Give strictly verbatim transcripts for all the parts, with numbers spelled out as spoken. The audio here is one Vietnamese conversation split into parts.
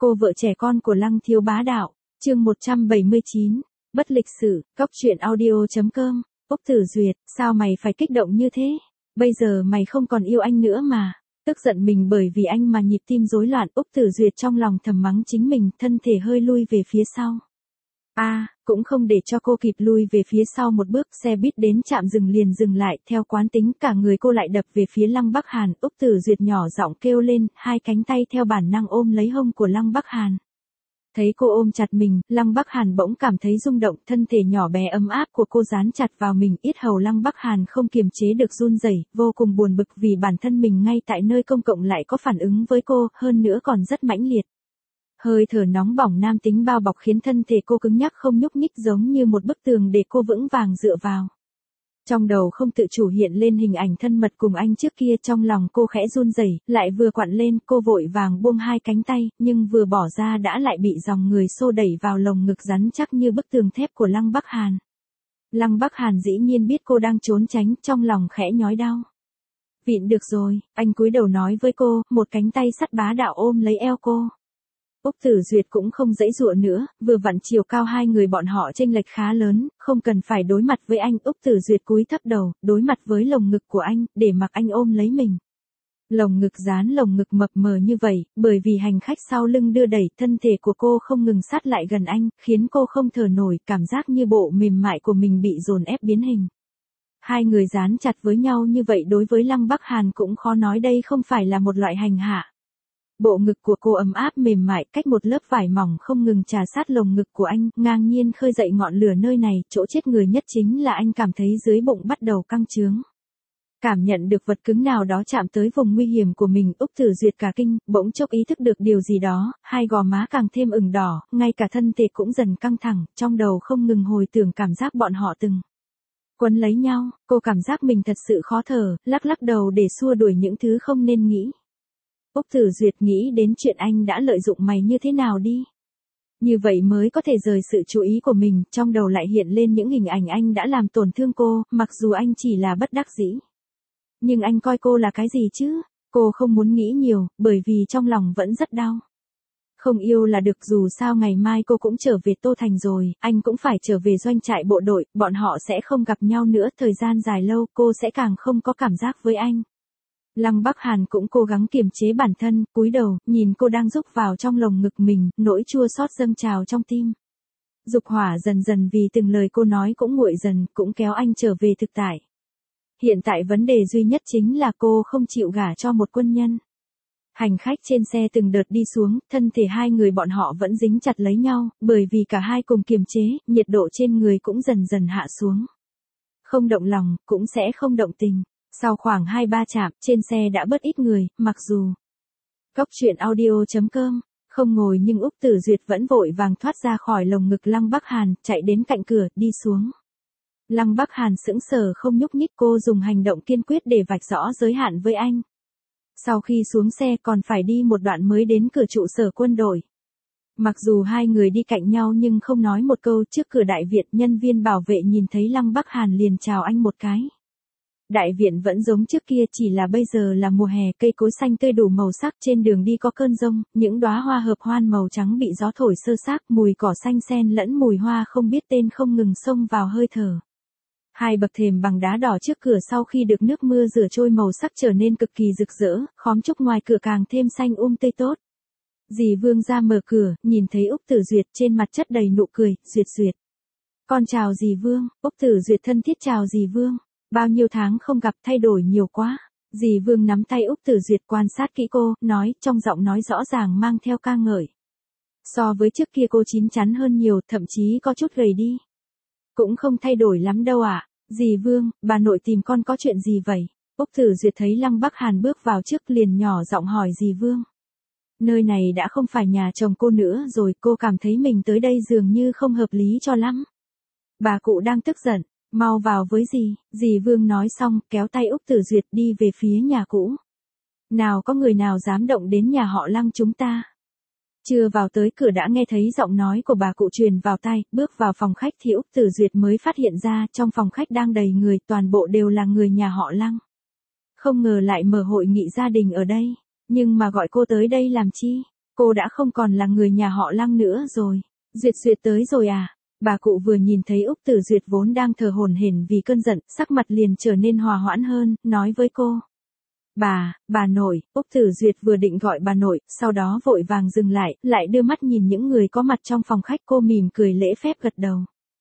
Cô vợ trẻ con của Lăng Thiếu Bá Đạo, chương một trăm bảy mươi chín, bất lịch sự, cóc truyện audio.com, Úc Tử Duyệt, sao mày phải kích động như thế? Bây giờ mày không còn yêu anh nữa mà. Tức giận mình bởi vì anh mà nhịp tim rối loạn, Úc Tử Duyệt trong lòng thầm mắng chính mình, thân thể hơi lui về phía sau. A, à, cũng không để cho cô kịp lui về phía sau một bước, xe buýt đến trạm dừng liền dừng lại, theo quán tính cả người cô lại đập về phía Lăng Bắc Hàn, Úc Tử Duyệt nhỏ giọng kêu lên, hai cánh tay theo bản năng ôm lấy hông của Lăng Bắc Hàn. Thấy cô ôm chặt mình, Lăng Bắc Hàn bỗng cảm thấy rung động, thân thể nhỏ bé ấm áp của cô dán chặt vào mình, yết hầu Lăng Bắc Hàn không kiềm chế được run rẩy, vô cùng buồn bực vì bản thân mình ngay tại nơi công cộng lại có phản ứng với cô, hơn nữa còn rất mãnh liệt. Hơi thở nóng bỏng nam tính bao bọc khiến thân thể cô cứng nhắc không nhúc nhích giống như một bức tường để cô vững vàng dựa vào. Trong đầu không tự chủ hiện lên hình ảnh thân mật cùng anh trước kia, trong lòng cô khẽ run rẩy, lại vừa quặn lên, cô vội vàng buông hai cánh tay, nhưng vừa bỏ ra đã lại bị dòng người xô đẩy vào lồng ngực rắn chắc như bức tường thép của Lăng Bắc Hàn. Lăng Bắc Hàn dĩ nhiên biết cô đang trốn tránh, trong lòng khẽ nhói đau. Vịn được rồi, anh cúi đầu nói với cô, một cánh tay sắt bá đạo ôm lấy eo cô. Úc Tử Duyệt cũng không giãy giụa nữa, vừa vặn chiều cao hai người bọn họ chênh lệch khá lớn, không cần phải đối mặt với anh. Úc Tử Duyệt cúi thấp đầu, đối mặt với lồng ngực của anh, để mặc anh ôm lấy mình. Lồng ngực dán lồng ngực mập mờ như vậy, bởi vì hành khách sau lưng đưa đẩy, thân thể của cô không ngừng sát lại gần anh, khiến cô không thở nổi, cảm giác như bộ mềm mại của mình bị dồn ép biến hình. Hai người dán chặt với nhau như vậy đối với Lăng Bắc Hàn cũng khó nói đây không phải là một loại hành hạ. Bộ ngực của cô ấm áp mềm mại, cách một lớp vải mỏng không ngừng trà sát lồng ngực của anh, ngang nhiên khơi dậy ngọn lửa nơi này, chỗ chết người nhất chính là anh cảm thấy dưới bụng bắt đầu căng trướng. Cảm nhận được vật cứng nào đó chạm tới vùng nguy hiểm của mình, Úc Tử Duyệt cả kinh, bỗng chốc ý thức được điều gì đó, hai gò má càng thêm ửng đỏ, ngay cả thân thể cũng dần căng thẳng, trong đầu không ngừng hồi tưởng cảm giác bọn họ từng quấn lấy nhau, cô cảm giác mình thật sự khó thở, lắc lắc đầu để xua đuổi những thứ không nên nghĩ. Úc Tử Duyệt nghĩ đến chuyện anh đã lợi dụng mày như thế nào đi. Như vậy mới có thể rời sự chú ý của mình, trong đầu lại hiện lên những hình ảnh anh đã làm tổn thương cô, mặc dù anh chỉ là bất đắc dĩ. Nhưng anh coi cô là cái gì chứ? Cô không muốn nghĩ nhiều, bởi vì trong lòng vẫn rất đau. Không yêu là được, dù sao ngày mai cô cũng trở về Tô Thành rồi, anh cũng phải trở về doanh trại bộ đội, bọn họ sẽ không gặp nhau nữa, thời gian dài lâu cô sẽ càng không có cảm giác với anh. Lăng Bắc Hàn cũng cố gắng kiềm chế bản thân, cúi đầu, nhìn cô đang rúc vào trong lồng ngực mình, nỗi chua xót dâng trào trong tim. Dục hỏa dần dần vì từng lời cô nói cũng nguội dần, cũng kéo anh trở về thực tại. Hiện tại vấn đề duy nhất chính là cô không chịu gả cho một quân nhân. Hành khách trên xe từng đợt đi xuống, thân thể hai người bọn họ vẫn dính chặt lấy nhau, bởi vì cả hai cùng kiềm chế, nhiệt độ trên người cũng dần dần hạ xuống. Không động lòng, cũng sẽ không động tình. Sau khoảng hai ba chạm, trên xe đã bớt ít người, mặc dù cóc truyện audio.com không ngồi nhưng Úc Tử Duyệt vẫn vội vàng thoát ra khỏi lồng ngực Lăng Bắc Hàn, chạy đến cạnh cửa, đi xuống. Lăng Bắc Hàn sững sờ không nhúc nhích, cô dùng hành động kiên quyết để vạch rõ giới hạn với anh. Sau khi xuống xe còn phải đi một đoạn mới đến cửa trụ sở quân đội. Mặc dù hai người đi cạnh nhau nhưng không nói một câu, trước cửa đại viện nhân viên bảo vệ nhìn thấy Lăng Bắc Hàn liền chào anh một cái. Đại viện vẫn giống trước kia, chỉ là bây giờ là mùa hè, cây cối xanh tươi đủ màu sắc, trên đường đi có cơn dông, những đóa hoa hợp hoan màu trắng bị gió thổi sơ xác, mùi cỏ xanh xen lẫn mùi hoa không biết tên không ngừng xông vào hơi thở. Hai bậc thềm bằng đá đỏ trước cửa sau khi được nước mưa rửa trôi màu sắc trở nên cực kỳ rực rỡ, khóm trúc ngoài cửa càng thêm xanh um tươi tốt. Dì Vương ra mở cửa, nhìn thấy Úc Tử Duyệt, trên mặt chất đầy nụ cười, Duyệt Duyệt. Con chào dì Vương. Úc Tử Duyệt thân thiết chào dì Vương. Bao nhiêu tháng không gặp, thay đổi nhiều quá. Dì Vương nắm tay Úc Tử Duyệt quan sát kỹ cô, nói, trong giọng nói rõ ràng mang theo ca ngợi. So với trước kia cô chín chắn hơn nhiều, thậm chí có chút gầy đi. Cũng không thay đổi lắm đâu ạ. À. Dì Vương, bà nội tìm con có chuyện gì vậy? Úc Tử Duyệt thấy Lăng Bắc Hàn bước vào trước liền nhỏ giọng hỏi dì Vương. Nơi này đã không phải nhà chồng cô nữa rồi, cô cảm thấy mình tới đây dường như không hợp lý cho lắm. Bà cụ đang tức giận. Mau vào với dì, dì Vương nói xong, kéo tay Úc Tử Duyệt đi về phía nhà cũ. Nào có người nào dám động đến nhà họ Lăng chúng ta. Chưa vào tới cửa đã nghe thấy giọng nói của bà cụ truyền vào tai, bước vào phòng khách thì Úc Tử Duyệt mới phát hiện ra trong phòng khách đang đầy người, toàn bộ đều là người nhà họ Lăng. Không ngờ lại mở hội nghị gia đình ở đây, nhưng mà gọi cô tới đây làm chi? Cô đã không còn là người nhà họ Lăng nữa rồi. Duyệt Duyệt tới rồi à? Bà cụ vừa nhìn thấy Úc Tử Duyệt vốn đang thở hổn hển vì cơn giận, sắc mặt liền trở nên hòa hoãn hơn, nói với cô. Bà, bà nội. Úc Tử Duyệt vừa định gọi bà nội, sau đó vội vàng dừng lại, lại đưa mắt nhìn những người có mặt trong phòng khách, cô mỉm cười lễ phép gật đầu.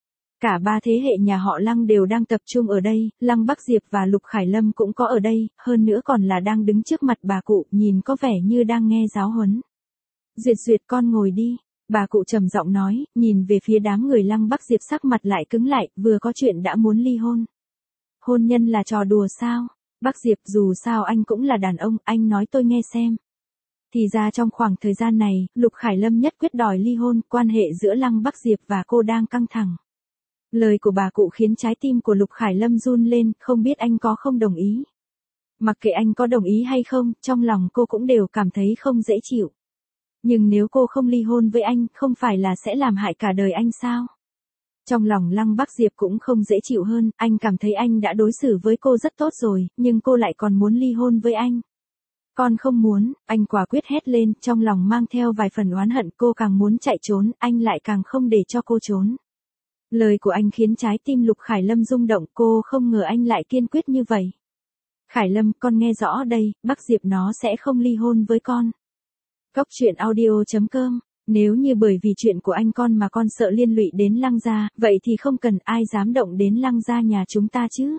Cả ba thế hệ nhà họ Lăng đều đang tập trung ở đây, Lăng Bắc Diệp và Lục Khải Lâm cũng có ở đây, hơn nữa còn là đang đứng trước mặt bà cụ, nhìn có vẻ như đang nghe giáo huấn. Duyệt Duyệt con ngồi đi. Bà cụ trầm giọng nói, nhìn về phía đám người Lăng Bắc Diệp sắc mặt lại cứng lại, vừa có chuyện đã muốn ly hôn. Hôn nhân là trò đùa sao? Bắc Diệp, dù sao anh cũng là đàn ông, anh nói tôi nghe xem. Thì ra trong khoảng thời gian này, Lục Khải Lâm nhất quyết đòi ly hôn, quan hệ giữa Lăng Bắc Diệp và cô đang căng thẳng. Lời của bà cụ khiến trái tim của Lục Khải Lâm run lên, không biết anh có không đồng ý. Mặc kệ anh có đồng ý hay không, trong lòng cô cũng đều cảm thấy không dễ chịu. Nhưng nếu cô không ly hôn với anh, không phải là sẽ làm hại cả đời anh sao? Trong lòng Lăng Bắc Diệp cũng không dễ chịu hơn, anh cảm thấy anh đã đối xử với cô rất tốt rồi, nhưng cô lại còn muốn ly hôn với anh. Con không muốn, anh quả quyết hét lên, trong lòng mang theo vài phần oán hận, cô càng muốn chạy trốn, anh lại càng không để cho cô trốn. Lời của anh khiến trái tim Lục Khải Lâm rung động, cô không ngờ anh lại kiên quyết như vậy. Khải Lâm, con nghe rõ đây, Bắc Diệp nó sẽ không ly hôn với con. Góc truyện audio chấm com. Nếu như bởi vì chuyện của anh con mà con sợ liên lụy đến Lăng gia, vậy thì không cần ai dám động đến Lăng gia nhà chúng ta chứ.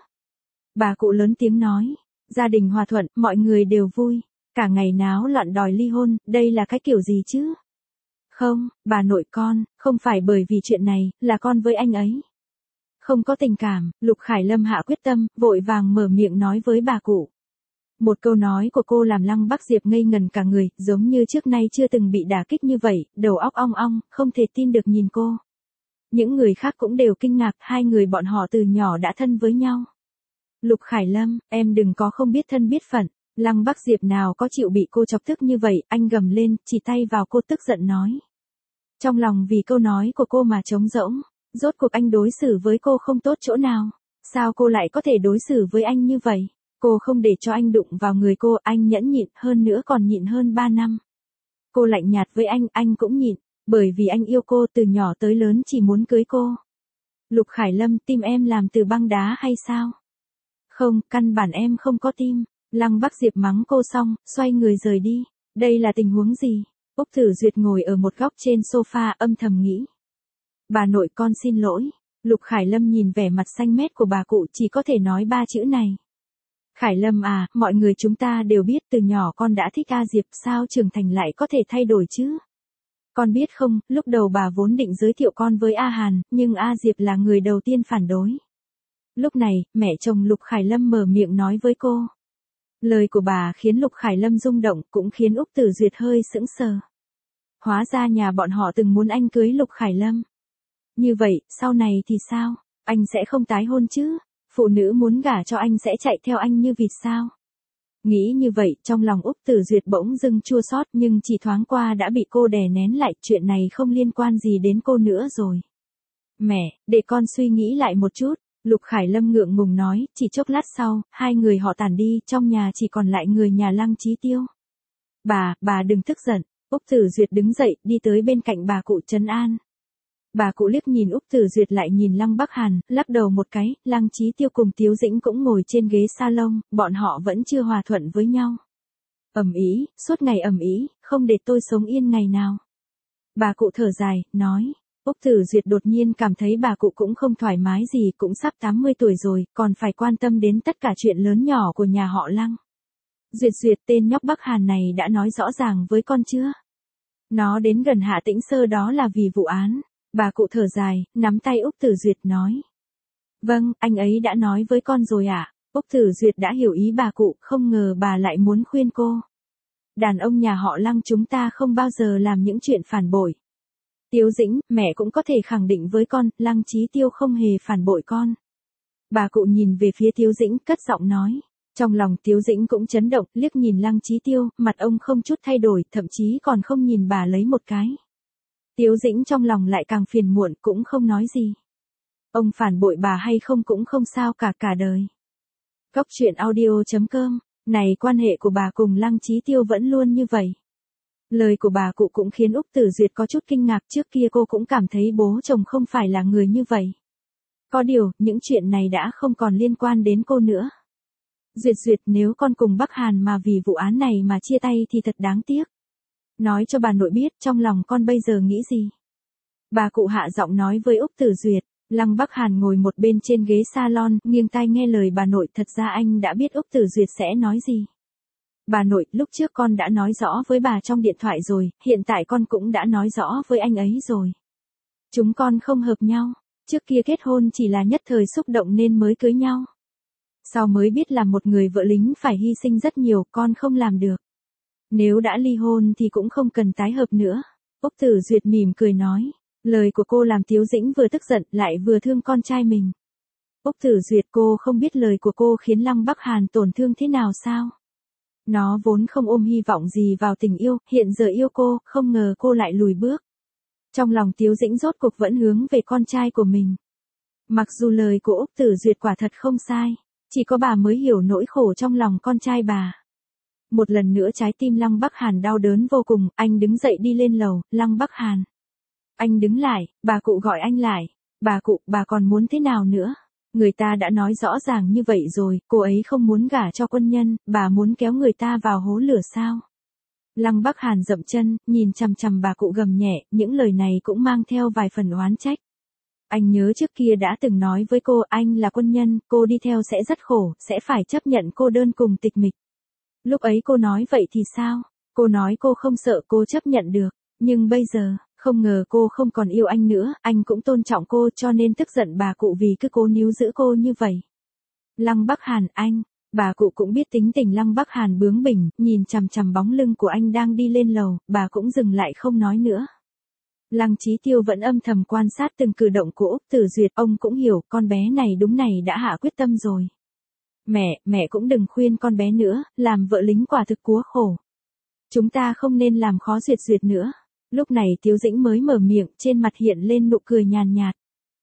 Bà cụ lớn tiếng nói, gia đình hòa thuận, mọi người đều vui, cả ngày náo loạn đòi ly hôn, đây là cái kiểu gì chứ? Không, bà nội con, không phải bởi vì chuyện này, là con với anh ấy. Không có tình cảm, Lục Khải Lâm hạ quyết tâm, vội vàng mở miệng nói với bà cụ. Một câu nói của cô làm Lăng Bắc Diệp ngây ngần cả người, giống như trước nay chưa từng bị đả kích như vậy, đầu óc ong ong, không thể tin được nhìn cô. Những người khác cũng đều kinh ngạc, hai người bọn họ từ nhỏ đã thân với nhau. Lục Khải Lâm, em đừng có không biết thân biết phận. Lăng Bắc Diệp nào có chịu bị cô chọc tức như vậy, anh gầm lên, chỉ tay vào cô tức giận nói. Trong lòng vì câu nói của cô mà trống rỗng, rốt cuộc anh đối xử với cô không tốt chỗ nào, sao cô lại có thể đối xử với anh như vậy? Cô không để cho anh đụng vào người cô, anh nhẫn nhịn, hơn nữa còn nhịn hơn ba năm. Cô lạnh nhạt với anh, anh cũng nhịn, bởi vì anh yêu cô từ nhỏ tới lớn chỉ muốn cưới cô. Lục Khải Lâm, tim em làm từ băng đá hay sao? Không, căn bản em không có tim. Lăng Bắc Diệp mắng cô xong, xoay người rời đi. Đây là tình huống gì? Úc Tử Duyệt ngồi ở một góc trên sofa âm thầm nghĩ. Bà nội con xin lỗi. Lục Khải Lâm nhìn vẻ mặt xanh mét của bà cụ chỉ có thể nói ba chữ này. Khải Lâm à, mọi người chúng ta đều biết từ nhỏ con đã thích A Diệp, sao trưởng thành lại có thể thay đổi chứ? Con biết không, lúc đầu bà vốn định giới thiệu con với A Hàn, nhưng A Diệp là người đầu tiên phản đối. Lúc này, mẹ chồng Lục Khải Lâm mở miệng nói với cô. Lời của bà khiến Lục Khải Lâm rung động, cũng khiến Úc Tử Duyệt hơi sững sờ. Hóa ra nhà bọn họ từng muốn anh cưới Lục Khải Lâm. Như vậy, sau này thì sao? Anh sẽ không tái hôn chứ? Phụ nữ muốn gả cho anh sẽ chạy theo anh như vịt sao? Nghĩ như vậy, trong lòng Úc Tử Duyệt bỗng dưng chua xót, nhưng chỉ thoáng qua đã bị cô đè nén lại, chuyện này không liên quan gì đến cô nữa rồi. Mẹ, để con suy nghĩ lại một chút. Lục Khải Lâm ngượng ngùng nói, chỉ chốc lát sau, hai người họ tản đi, trong nhà chỉ còn lại người nhà Lăng Chí Tiêu. Bà, bà đừng tức giận. Úc Tử Duyệt đứng dậy, đi tới bên cạnh bà cụ trấn an. Bà cụ liếc nhìn Úc Tử Duyệt lại nhìn Lăng Bắc Hàn, lắc đầu một cái, Lăng Chí Tiêu cùng Tiếu Dĩnh cũng ngồi trên ghế salon, bọn họ vẫn chưa hòa thuận với nhau. Ầm ĩ, suốt ngày ầm ĩ, không để tôi sống yên ngày nào. Bà cụ thở dài, nói. Úc Tử Duyệt đột nhiên cảm thấy bà cụ cũng không thoải mái gì, cũng sắp tám mươi tuổi rồi, còn phải quan tâm đến tất cả chuyện lớn nhỏ của nhà họ Lăng. Duyệt Duyệt, tên nhóc Bắc Hàn này đã nói rõ ràng với con chưa? Nó đến gần Hạ Tĩnh Sơ đó là vì vụ án. Bà cụ thở dài, nắm tay Úc Tử Duyệt nói. Vâng, anh ấy đã nói với con rồi ạ. À? Úc Tử Duyệt đã hiểu ý bà cụ, không ngờ bà lại muốn khuyên cô. Đàn ông nhà họ Lăng chúng ta không bao giờ làm những chuyện phản bội. Tiếu Dĩnh, mẹ cũng có thể khẳng định với con, Lăng Chí Tiêu không hề phản bội con. Bà cụ nhìn về phía Tiếu Dĩnh, cất giọng nói. Trong lòng Tiếu Dĩnh cũng chấn động, liếc nhìn Lăng Chí Tiêu, mặt ông không chút thay đổi, thậm chí còn không nhìn bà lấy một cái. Tiếu Dĩnh trong lòng lại càng phiền muộn, cũng không nói gì. Ông phản bội bà hay không cũng không sao cả cả đời. Góc truyện audio chấm com, này quan hệ của bà cùng Lăng Chí Tiêu vẫn luôn như vậy. Lời của bà cụ cũng khiến Úc Tử Duyệt có chút kinh ngạc, trước kia cô cũng cảm thấy bố chồng không phải là người như vậy. Có điều, những chuyện này đã không còn liên quan đến cô nữa. Duyệt Duyệt, nếu con cùng Bắc Hàn mà vì vụ án này mà chia tay thì thật đáng tiếc. Nói cho bà nội biết trong lòng con bây giờ nghĩ gì. Bà cụ hạ giọng nói với Úc Tử Duyệt. Lăng Bắc Hàn ngồi một bên trên ghế salon, nghiêng tai nghe lời bà nội, thật ra anh đã biết Úc Tử Duyệt sẽ nói gì. Bà nội, lúc trước con đã nói rõ với bà trong điện thoại rồi, hiện tại con cũng đã nói rõ với anh ấy rồi. Chúng con không hợp nhau, trước kia kết hôn chỉ là nhất thời xúc động nên mới cưới nhau. Sau mới biết là một người vợ lính phải hy sinh rất nhiều, con không làm được. Nếu đã ly hôn thì cũng không cần tái hợp nữa. Úc Tử Duyệt mỉm cười nói. Lời của cô làm Tiếu Dĩnh vừa tức giận lại vừa thương con trai mình. Úc Tử Duyệt, cô không biết lời của cô khiến Lăng Bắc Hàn tổn thương thế nào sao? Nó vốn không ôm hy vọng gì vào tình yêu, hiện giờ yêu cô, không ngờ cô lại lùi bước. Trong lòng Tiếu Dĩnh rốt cuộc vẫn hướng về con trai của mình. Mặc dù lời của Úc Tử Duyệt quả thật không sai, chỉ có bà mới hiểu nỗi khổ trong lòng con trai bà. Một lần nữa trái tim Lăng Bắc Hàn đau đớn vô cùng, anh đứng dậy đi lên lầu. Lăng Bắc Hàn. Anh đứng lại, bà cụ gọi anh lại. Bà cụ, bà còn muốn thế nào nữa? Người ta đã nói rõ ràng như vậy rồi, cô ấy không muốn gả cho quân nhân, bà muốn kéo người ta vào hố lửa sao? Lăng Bắc Hàn dậm chân, nhìn chằm chằm bà cụ gầm nhẹ, những lời này cũng mang theo vài phần oán trách. Anh nhớ trước kia đã từng nói với cô, anh là quân nhân, cô đi theo sẽ rất khổ, sẽ phải chấp nhận cô đơn cùng tịch mịch. Lúc ấy cô nói vậy thì sao? Cô nói cô không sợ, cô chấp nhận được. Nhưng bây giờ, không ngờ cô không còn yêu anh nữa, anh cũng tôn trọng cô cho nên tức giận bà cụ vì cứ cố níu giữ cô như vậy. Lăng Bắc Hàn, anh, bà cụ cũng biết tính tình Lăng Bắc Hàn bướng bỉnh, nhìn chằm chằm bóng lưng của anh đang đi lên lầu, bà cũng dừng lại không nói nữa. Lăng Chí Tiêu vẫn âm thầm quan sát từng cử động của Úc Tử Duyệt, ông cũng hiểu con bé này đúng này đã hạ quyết tâm rồi. Mẹ, mẹ cũng đừng khuyên con bé nữa, làm vợ lính quả thực quá khổ. Chúng ta không nên làm khó Duyệt Duyệt nữa. Lúc này Tiếu Dĩnh mới mở miệng, trên mặt hiện lên nụ cười nhàn nhạt.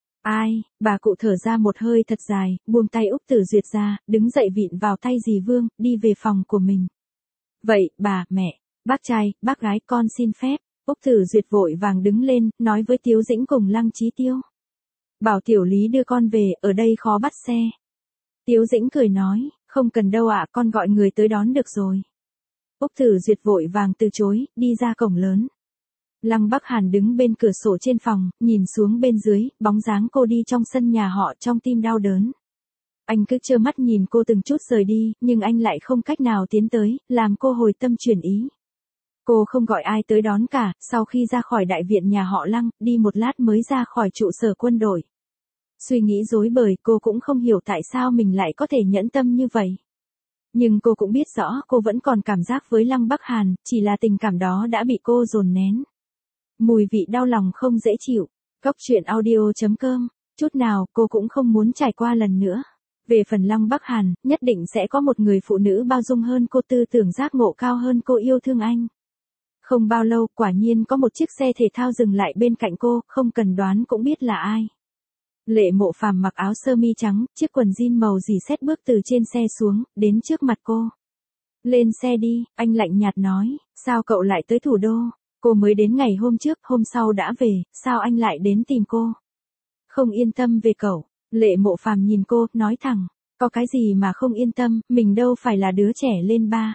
Ai, bà cụ thở ra một hơi thật dài, buông tay Úc Tử Duyệt ra, đứng dậy vịn vào tay dì Vương, đi về phòng của mình. Vậy, bà, mẹ, bác trai, bác gái, con xin phép. Úc Tử Duyệt vội vàng đứng lên, nói với Tiếu Dĩnh cùng Lăng Chí Tiêu. Bảo Tiểu Lý đưa con về, ở đây khó bắt xe. Tiếu Dĩnh cười nói, không cần đâu ạ, con gọi người tới đón được rồi. Úc Tử Duyệt vội vàng từ chối, đi ra cổng lớn. Lăng Bắc Hàn đứng bên cửa sổ trên phòng, nhìn xuống bên dưới, bóng dáng cô đi trong sân nhà họ, trong tim đau đớn. Anh cứ trơ mắt nhìn cô từng chút rời đi, nhưng anh lại không cách nào tiến tới, làm cô hồi tâm chuyển ý. Cô không gọi ai tới đón cả, sau khi ra khỏi đại viện nhà họ Lăng, đi một lát mới ra khỏi trụ sở quân đội. Suy nghĩ rối bời, cô cũng không hiểu tại sao mình lại có thể nhẫn tâm như vậy. Nhưng cô cũng biết rõ cô vẫn còn cảm giác với Lăng Bắc Hàn, chỉ là tình cảm đó đã bị cô dồn nén. Mùi vị đau lòng không dễ chịu. Cốc truyện audio chấm com, chút nào cô cũng không muốn trải qua lần nữa. Về phần Lăng Bắc Hàn, nhất định sẽ có một người phụ nữ bao dung hơn cô, tư tưởng giác ngộ cao hơn cô, yêu thương anh. Không bao lâu, quả nhiên có một chiếc xe thể thao dừng lại bên cạnh cô, không cần đoán cũng biết là ai. Lệ Mộ Phàm mặc áo sơ mi trắng, chiếc quần jean màu rỉ sét bước từ trên xe xuống, đến trước mặt cô. Lên xe đi, anh lạnh nhạt nói, sao cậu lại tới thủ đô? Cô mới đến ngày hôm trước, hôm sau đã về, sao anh lại đến tìm cô? Không yên tâm về cậu. Lệ Mộ Phàm nhìn cô, nói thẳng, có cái gì mà không yên tâm, mình đâu phải là đứa trẻ lên ba.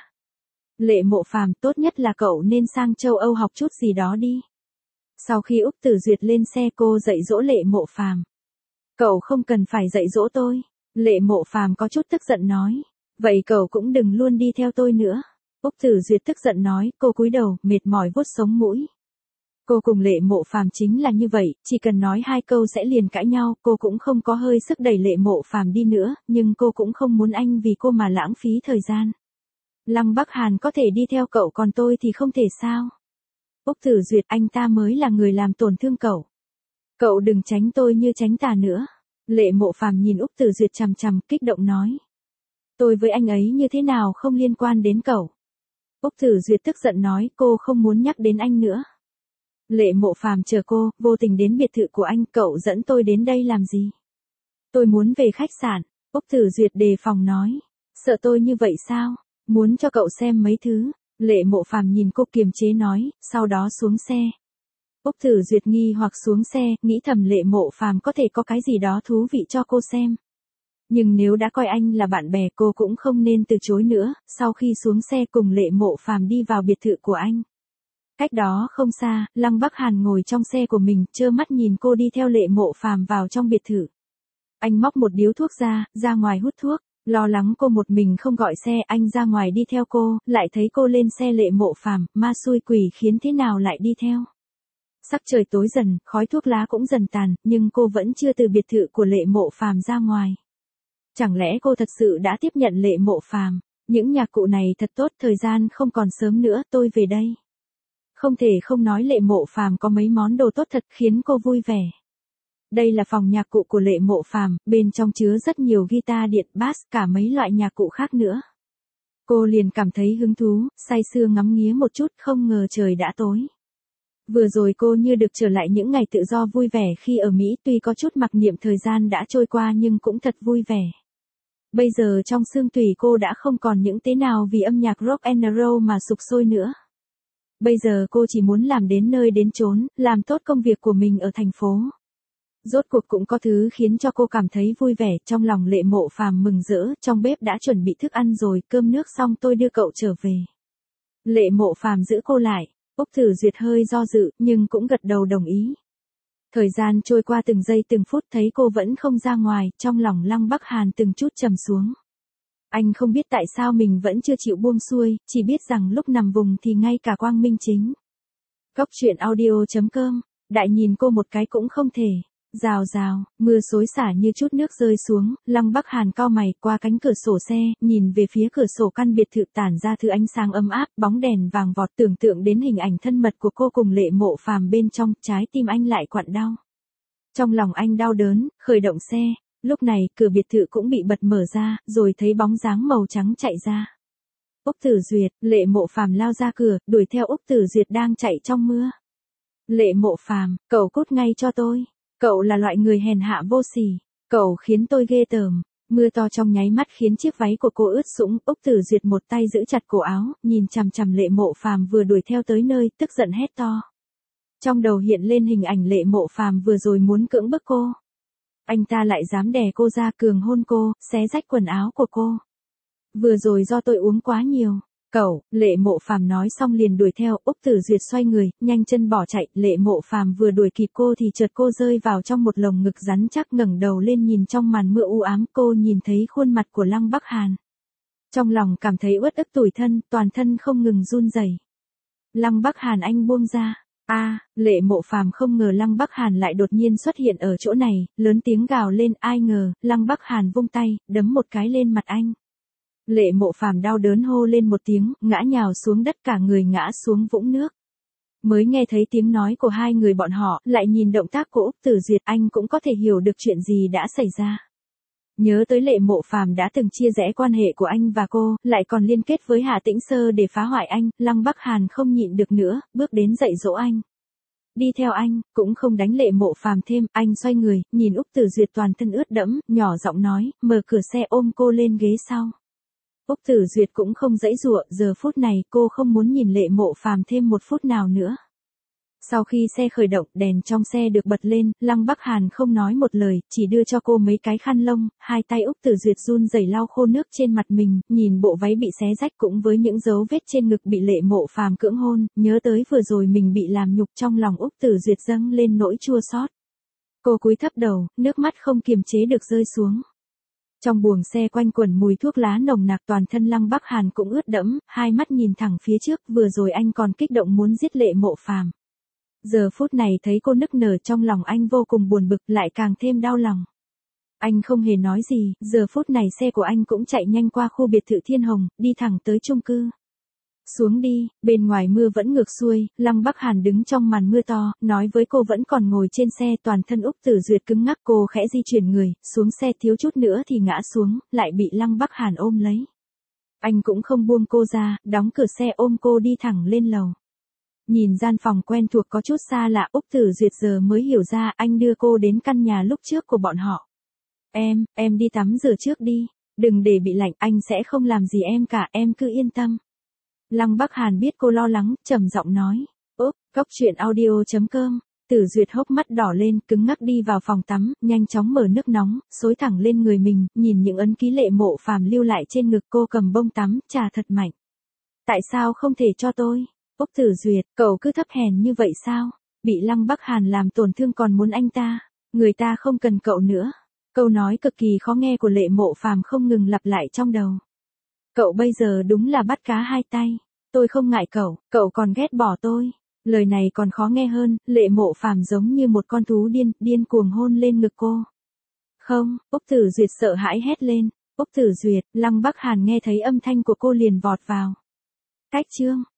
Lệ Mộ Phàm, tốt nhất là cậu nên sang châu Âu học chút gì đó đi. Sau khi Úc Tử Duyệt lên xe, cô dạy dỗ Lệ Mộ Phàm. Cậu không cần phải dạy dỗ tôi. Lệ Mộ Phàm có chút tức giận nói. Vậy cậu cũng đừng luôn đi theo tôi nữa. Úc Tử Duyệt tức giận nói, cô cúi đầu, mệt mỏi vuốt sống mũi. Cô cùng Lệ Mộ Phàm chính là như vậy, chỉ cần nói hai câu sẽ liền cãi nhau, cô cũng không có hơi sức đẩy Lệ Mộ Phàm đi nữa, nhưng cô cũng không muốn anh vì cô mà lãng phí thời gian. Lăng Bắc Hàn có thể đi theo cậu, còn tôi thì không thể sao? Úc Tử Duyệt, anh ta mới là người làm tổn thương cậu. Cậu đừng tránh tôi như tránh tà nữa. Lệ Mộ Phàm nhìn Úc Tử Duyệt chằm chằm, kích động nói. Tôi với anh ấy như thế nào không liên quan đến cậu. Úc Tử Duyệt tức giận nói, cô không muốn nhắc đến anh nữa. Lệ Mộ Phàm chờ cô, vô tình đến biệt thự của anh, cậu dẫn tôi đến đây làm gì? Tôi muốn về khách sạn. Úc Tử Duyệt đề phòng nói. Sợ tôi như vậy sao? Muốn cho cậu xem mấy thứ. Lệ Mộ Phàm nhìn cô kiềm chế nói, sau đó xuống xe. Úc Tử Duyệt nghi hoặc xuống xe, nghĩ thầm Lệ Mộ Phàm có thể có cái gì đó thú vị cho cô xem. Nhưng nếu đã coi anh là bạn bè cô cũng không nên từ chối nữa, sau khi xuống xe cùng Lệ Mộ Phàm đi vào biệt thự của anh. Cách đó không xa, Lăng Bắc Hàn ngồi trong xe của mình, trơ mắt nhìn cô đi theo Lệ Mộ Phàm vào trong biệt thự. Anh móc một điếu thuốc ra, ra ngoài hút thuốc, lo lắng cô một mình không gọi xe, anh ra ngoài đi theo cô, lại thấy cô lên xe Lệ Mộ Phàm, ma xui quỷ khiến thế nào lại đi theo. Sắc trời tối dần, khói thuốc lá cũng dần tàn, nhưng cô vẫn chưa từ biệt thự của Lệ Mộ Phàm ra ngoài. Chẳng lẽ cô thật sự đã tiếp nhận Lệ Mộ Phàm? Những nhạc cụ này thật tốt, thời gian không còn sớm nữa, tôi về đây. Không thể không nói Lệ Mộ Phàm có mấy món đồ tốt thật khiến cô vui vẻ. Đây là phòng nhạc cụ của Lệ Mộ Phàm, bên trong chứa rất nhiều guitar điện, bass, cả mấy loại nhạc cụ khác nữa. Cô liền cảm thấy hứng thú, say sưa ngắm nghía một chút, không ngờ trời đã tối. Vừa rồi cô như được trở lại những ngày tự do vui vẻ khi ở Mỹ, tuy có chút mặc niệm thời gian đã trôi qua nhưng cũng thật vui vẻ. Bây giờ trong xương tủy cô đã không còn những tế nào vì âm nhạc rock and roll mà sục sôi nữa. Bây giờ cô chỉ muốn làm đến nơi đến chốn, làm tốt công việc của mình ở thành phố. Rốt cuộc cũng có thứ khiến cho cô cảm thấy vui vẻ, trong lòng Lệ Mộ Phàm mừng rỡ, trong bếp đã chuẩn bị thức ăn rồi, cơm nước xong tôi đưa cậu trở về. Lệ Mộ Phàm giữ cô lại, Úc Tử Duyệt hơi do dự, nhưng cũng gật đầu đồng ý. Thời gian trôi qua từng giây từng phút, thấy cô vẫn không ra ngoài, trong lòng Lăng Bắc Hàn từng chút trầm xuống. Anh không biết tại sao mình vẫn chưa chịu buông xuôi, chỉ biết rằng lúc nằm vùng thì ngay cả quang minh chính. Góc truyện audio chấm com, đại nhìn cô một cái cũng không thể. Rào rào, mưa xối xả như chút nước rơi xuống, Lăng Bắc Hàn cau mày qua cánh cửa sổ xe, nhìn về phía cửa sổ căn biệt thự tản ra thứ ánh sáng ấm áp, bóng đèn vàng vọt, tưởng tượng đến hình ảnh thân mật của cô cùng Lệ Mộ Phàm bên trong, trái tim anh lại quặn đau. Trong lòng anh đau đớn, khởi động xe, lúc này cửa biệt thự cũng bị bật mở ra, rồi thấy bóng dáng màu trắng chạy ra. Úc Tử Duyệt, Lệ Mộ Phàm lao ra cửa, đuổi theo Úc Tử Duyệt đang chạy trong mưa. Lệ Mộ Phàm, cậu cút ngay cho tôi. Cậu là loại người hèn hạ vô sỉ, cậu khiến tôi ghê tởm. Mưa to trong nháy mắt khiến chiếc váy của cô ướt sũng, Úc Tử Duyệt một tay giữ chặt cổ áo, nhìn chằm chằm Lệ Mộ Phàm vừa đuổi theo tới nơi, tức giận hét to. Trong đầu hiện lên hình ảnh Lệ Mộ Phàm vừa rồi muốn cưỡng bức cô. Anh ta lại dám đè cô ra, cường hôn cô, xé rách quần áo của cô. Vừa rồi do tôi uống quá nhiều. Cậu, Lệ Mộ Phàm nói xong liền đuổi theo, Úc Tử Duyệt xoay người, nhanh chân bỏ chạy, Lệ Mộ Phàm vừa đuổi kịp cô thì chợt cô rơi vào trong một lồng ngực rắn chắc, ngẩng đầu lên nhìn trong màn mưa u ám, cô nhìn thấy khuôn mặt của Lăng Bắc Hàn. Trong lòng cảm thấy uất ức tủi thân, toàn thân không ngừng run rẩy. Lăng Bắc Hàn, anh buông ra. A, à, Lệ Mộ Phàm không ngờ Lăng Bắc Hàn lại đột nhiên xuất hiện ở chỗ này, lớn tiếng gào lên, ai ngờ, Lăng Bắc Hàn vung tay, đấm một cái lên mặt anh. Lệ Mộ Phàm đau đớn hô lên một tiếng, ngã nhào xuống đất, cả người ngã xuống vũng nước. Mới nghe thấy tiếng nói của hai người bọn họ, lại nhìn động tác của Úc Tử Duyệt, anh cũng có thể hiểu được chuyện gì đã xảy ra. Nhớ tới Lệ Mộ Phàm đã từng chia rẽ quan hệ của anh và cô, lại còn liên kết với Hạ Tĩnh Sơ để phá hoại anh, Lăng Bắc Hàn không nhịn được nữa, bước đến dạy dỗ anh. Đi theo anh, cũng không đánh Lệ Mộ Phàm thêm, anh xoay người, nhìn Úc Tử Duyệt toàn thân ướt đẫm, nhỏ giọng nói, mở cửa xe ôm cô lên ghế sau. Úc Tử Duyệt cũng không dãy dụa, giờ phút này cô không muốn nhìn Lệ Mộ Phàm thêm một phút nào nữa. Sau khi xe khởi động, đèn trong xe được bật lên, Lăng Bắc Hàn không nói một lời, chỉ đưa cho cô mấy cái khăn lông, hai tay Úc Tử Duyệt run rẩy lau khô nước trên mặt mình, nhìn bộ váy bị xé rách cũng với những dấu vết trên ngực bị Lệ Mộ Phàm cưỡng hôn, nhớ tới vừa rồi mình bị làm nhục, trong lòng Úc Tử Duyệt dâng lên nỗi chua xót. Cô cúi thấp đầu, nước mắt không kiềm chế được rơi xuống. Trong buồng xe quanh quẩn mùi thuốc lá nồng nặc, toàn thân Lăng Bắc Hàn cũng ướt đẫm, hai mắt nhìn thẳng phía trước, vừa rồi anh còn kích động muốn giết Lệ Mộ Phàm. Giờ phút này thấy cô nức nở, trong lòng anh vô cùng buồn bực, lại càng thêm đau lòng. Anh không hề nói gì, giờ phút này xe của anh cũng chạy nhanh qua khu biệt thự Thiên Hồng, đi thẳng tới chung cư. Xuống đi, bên ngoài mưa vẫn ngược xuôi, Lăng Bắc Hàn đứng trong màn mưa to, nói với cô vẫn còn ngồi trên xe, toàn thân Úc Tử Duyệt cứng ngắc, cô khẽ di chuyển người, xuống xe thiếu chút nữa thì ngã xuống, lại bị Lăng Bắc Hàn ôm lấy. Anh cũng không buông cô ra, đóng cửa xe ôm cô đi thẳng lên lầu. Nhìn gian phòng quen thuộc có chút xa lạ, Úc Tử Duyệt giờ mới hiểu ra anh đưa cô đến căn nhà lúc trước của bọn họ. Em, em đi tắm rửa trước đi, đừng để bị lạnh, anh sẽ không làm gì em cả, em cứ yên tâm. Lăng Bắc Hàn biết cô lo lắng, trầm giọng nói. Úp, cóc truyện audio.com. Tử Duyệt hốc mắt đỏ lên, cứng ngắc đi vào phòng tắm, nhanh chóng mở nước nóng, xối thẳng lên người mình, nhìn những ấn ký Lệ Mộ Phàm lưu lại trên ngực, cô cầm bông tắm, chà thật mạnh. Tại sao không thể cho tôi? Úc Tử Duyệt, cậu cứ thấp hèn như vậy sao? Bị Lăng Bắc Hàn làm tổn thương còn muốn anh ta, người ta không cần cậu nữa. Câu nói cực kỳ khó nghe của Lệ Mộ Phàm không ngừng lặp lại trong đầu. Cậu bây giờ đúng là bắt cá hai tay. Tôi không ngại cậu, cậu còn ghét bỏ tôi. Lời này còn khó nghe hơn, Lệ Mộ Phàm giống như một con thú điên, điên cuồng hôn lên ngực cô. Không, Úc Tử Duyệt sợ hãi hét lên. Úc Tử Duyệt, Lăng Bắc Hàn nghe thấy âm thanh của cô liền vọt vào. Cách chương.